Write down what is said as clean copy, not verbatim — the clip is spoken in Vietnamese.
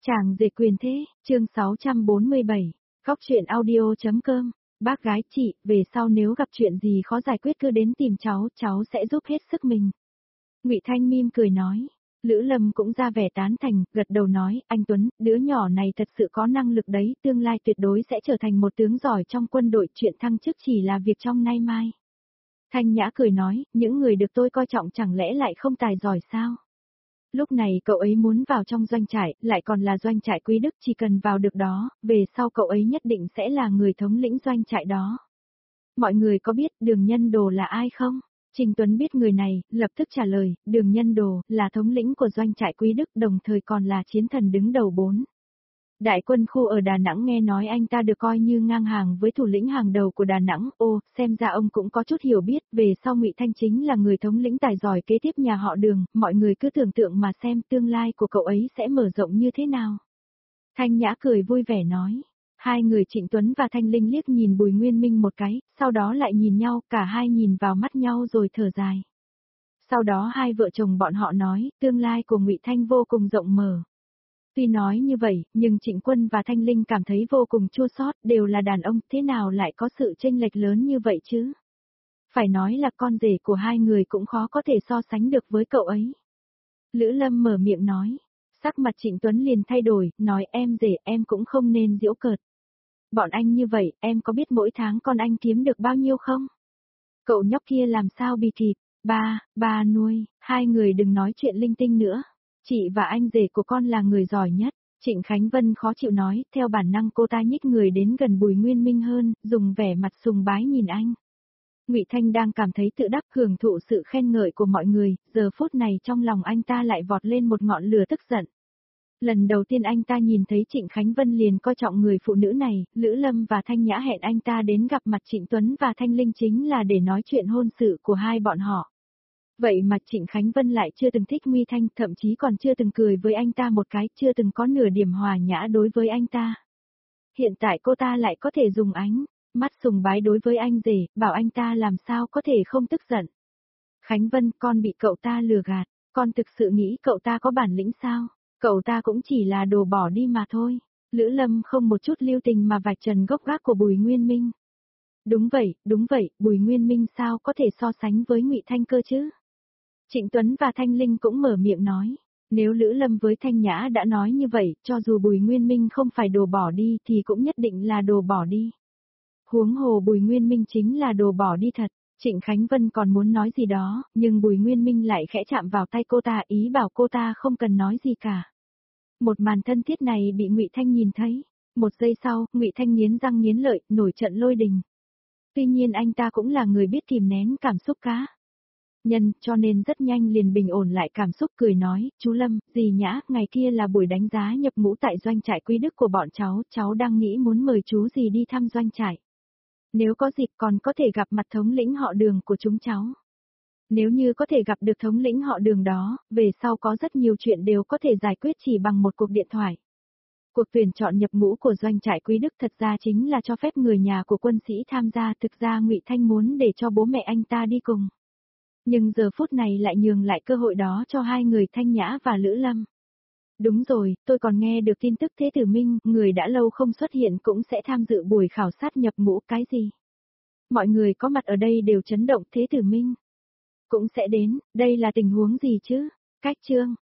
Chàng rể quyền thế, chương 647, góc chuyện audio.com, bác gái chị, về sau nếu gặp chuyện gì khó giải quyết cứ đến tìm cháu sẽ giúp hết sức mình. Ngụy Thanh mỉm cười nói. Lữ Lâm cũng ra vẻ tán thành, gật đầu nói, anh Tuấn, đứa nhỏ này thật sự có năng lực đấy, tương lai tuyệt đối sẽ trở thành một tướng giỏi trong quân đội, chuyện thăng chức chỉ là việc trong nay mai. Thanh Nhã cười nói, những người được tôi coi trọng chẳng lẽ lại không tài giỏi sao? Lúc này cậu ấy muốn vào trong doanh trại, lại còn là doanh trại Quý Đức, chỉ cần vào được đó, về sau cậu ấy nhất định sẽ là người thống lĩnh doanh trại đó. Mọi người có biết Đường Nhân Đồ là ai không? Trình Tuấn biết người này, lập tức trả lời, Đường Nhân Đồ là thống lĩnh của doanh trại Quý Đức, đồng thời còn là chiến thần đứng đầu 4. Đại quân khu ở Đà Nẵng, nghe nói anh ta được coi như ngang hàng với thủ lĩnh hàng đầu của Đà Nẵng. Ô, xem ra ông cũng có chút hiểu biết, về sau Ngụy Thanh chính là người thống lĩnh tài giỏi kế tiếp nhà họ Đường, mọi người cứ tưởng tượng mà xem tương lai của cậu ấy sẽ mở rộng như thế nào. Thanh Nhã cười vui vẻ nói. Hai người Trịnh Tuấn và Thanh Linh liếc nhìn Bùi Nguyên Minh một cái, sau đó lại nhìn nhau, cả hai nhìn vào mắt nhau rồi thở dài. Sau đó hai vợ chồng bọn họ nói, tương lai của Ngụy Thanh vô cùng rộng mở. Tuy nói như vậy, nhưng Trịnh Quân và Thanh Linh cảm thấy vô cùng chua xót, đều là đàn ông, thế nào lại có sự chênh lệch lớn như vậy chứ? Phải nói là con rể của hai người cũng khó có thể so sánh được với cậu ấy. Lữ Lâm mở miệng nói, sắc mặt Trịnh Tuấn liền thay đổi, nói em rể em cũng không nên giễu cợt. Bọn anh như vậy, em có biết mỗi tháng con anh kiếm được bao nhiêu không? Cậu nhóc kia làm sao bị kịp, ba nuôi, hai người đừng nói chuyện linh tinh nữa. Chị và anh rể của con là người giỏi nhất. Trịnh Khánh Vân khó chịu nói, theo bản năng cô ta nhích người đến gần Bùi Nguyên Minh hơn, dùng vẻ mặt sùng bái nhìn anh. Ngụy Thanh đang cảm thấy tự đắc hưởng thụ sự khen ngợi của mọi người, giờ phút này trong lòng anh ta lại vọt lên một ngọn lửa tức giận. Lần đầu tiên anh ta nhìn thấy Trịnh Khánh Vân liền coi trọng người phụ nữ này, Lữ Lâm và Thanh Nhã hẹn anh ta đến gặp mặt Trịnh Tuấn và Thanh Linh chính là để nói chuyện hôn sự của hai bọn họ. Vậy mà Trịnh Khánh Vân lại chưa từng thích Nguy Thanh, thậm chí còn chưa từng cười với anh ta một cái, chưa từng có nửa điểm hòa nhã đối với anh ta. Hiện tại cô ta lại có thể dùng ánh mắt sùng bái đối với anh rể, bảo anh ta làm sao có thể không tức giận. Khánh Vân, con bị cậu ta lừa gạt, con thực sự nghĩ cậu ta có bản lĩnh sao? Cậu ta cũng chỉ là đồ bỏ đi mà thôi. Lữ Lâm không một chút lưu tình mà vạch trần gốc gác của Bùi Nguyên Minh. Đúng vậy, Bùi Nguyên Minh sao có thể so sánh với Ngụy Thanh cơ chứ? Trịnh Tuấn và Thanh Linh cũng mở miệng nói, nếu Lữ Lâm với Thanh Nhã đã nói như vậy, cho dù Bùi Nguyên Minh không phải đồ bỏ đi thì cũng nhất định là đồ bỏ đi. Huống hồ Bùi Nguyên Minh chính là đồ bỏ đi thật. Trịnh Khánh Vân còn muốn nói gì đó, nhưng Bùi Nguyên Minh lại khẽ chạm vào tay cô ta, ý bảo cô ta không cần nói gì cả. Một màn thân thiết này bị Ngụy Thanh nhìn thấy. Một giây sau, Ngụy Thanh nghiến răng nghiến lợi, nổi trận lôi đình. Tuy nhiên anh ta cũng là người biết kìm nén cảm xúc cá nhân, cho nên rất nhanh liền bình ổn lại cảm xúc, cười nói, chú Lâm, dì Nhã, ngày kia là buổi đánh giá nhập ngũ tại doanh trại Quý Đức của bọn cháu đang nghĩ muốn mời chú dì đi thăm doanh trại. Nếu có dịp còn có thể gặp mặt thống lĩnh họ Đường của chúng cháu. Nếu như có thể gặp được thống lĩnh họ Đường đó, về sau có rất nhiều chuyện đều có thể giải quyết chỉ bằng một cuộc điện thoại. Cuộc tuyển chọn nhập ngũ của doanh trại Quý Đức thật ra chính là cho phép người nhà của quân sĩ tham gia, thực ra Ngụy Thanh muốn để cho bố mẹ anh ta đi cùng. Nhưng giờ phút này lại nhường lại cơ hội đó cho hai người Thanh Nhã và Lữ Lâm. Đúng rồi, tôi còn nghe được tin tức Thế Tử Minh, người đã lâu không xuất hiện cũng sẽ tham dự buổi khảo sát nhập ngũ cái gì. Mọi người có mặt ở đây đều chấn động, Thế Tử Minh cũng sẽ đến, đây là tình huống gì chứ? Cách chương